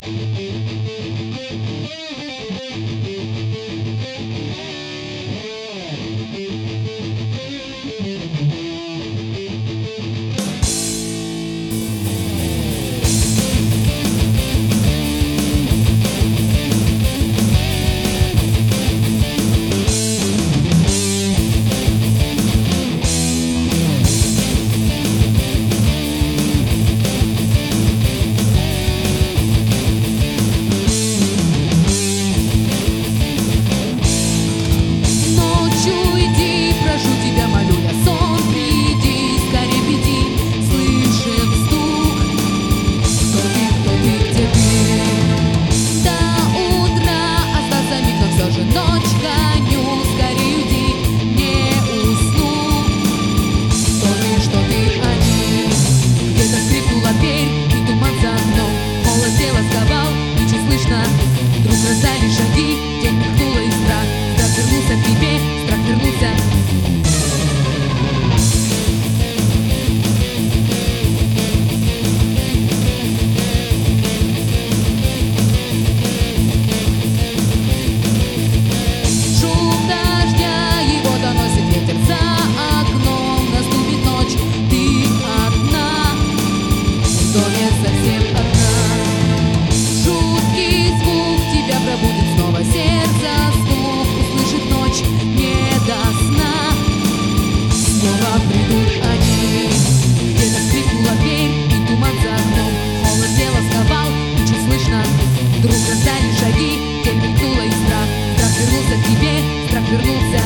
Вдруг раздались шаги, тень мелькнула и страх. Страх вернулся к тебе, страх вернулся. Шум дождя, его доносит ветер за окном. Наступит ночь, ты одна, в доме совсем одна. Жуткий звук тебя пробудит снова, сердце стук, услышит ночь не до сна. Снова придут они. Где-то скрипнула дверь и туман за окном. Холод тела сковал, и чуть слышно. Вдруг раздались шаги, тень мелькнула и страх. Страх вернулся к тебе, страх вернулся.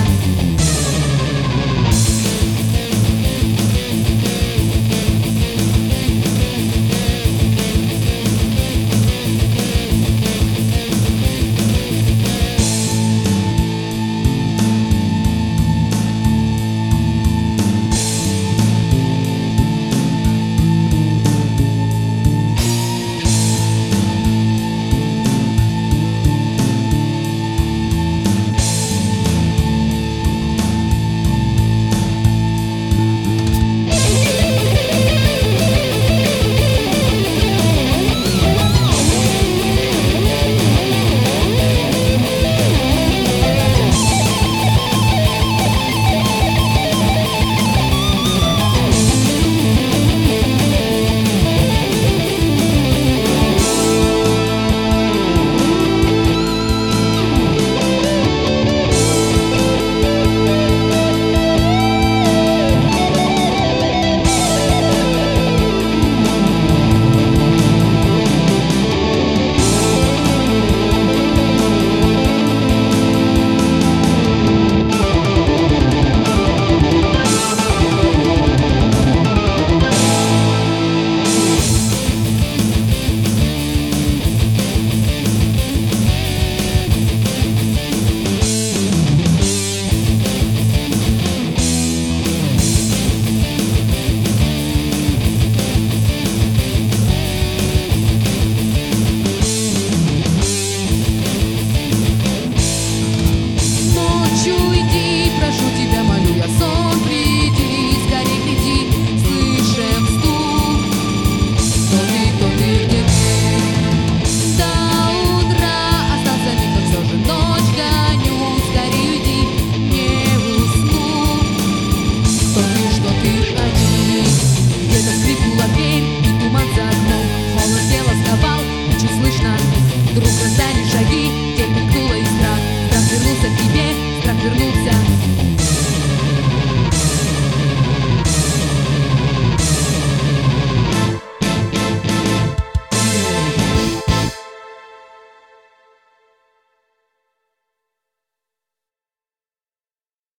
Вдруг раздались шаги, тень мелькнула и страх. Страх вернулся к тебе, страх вернулся.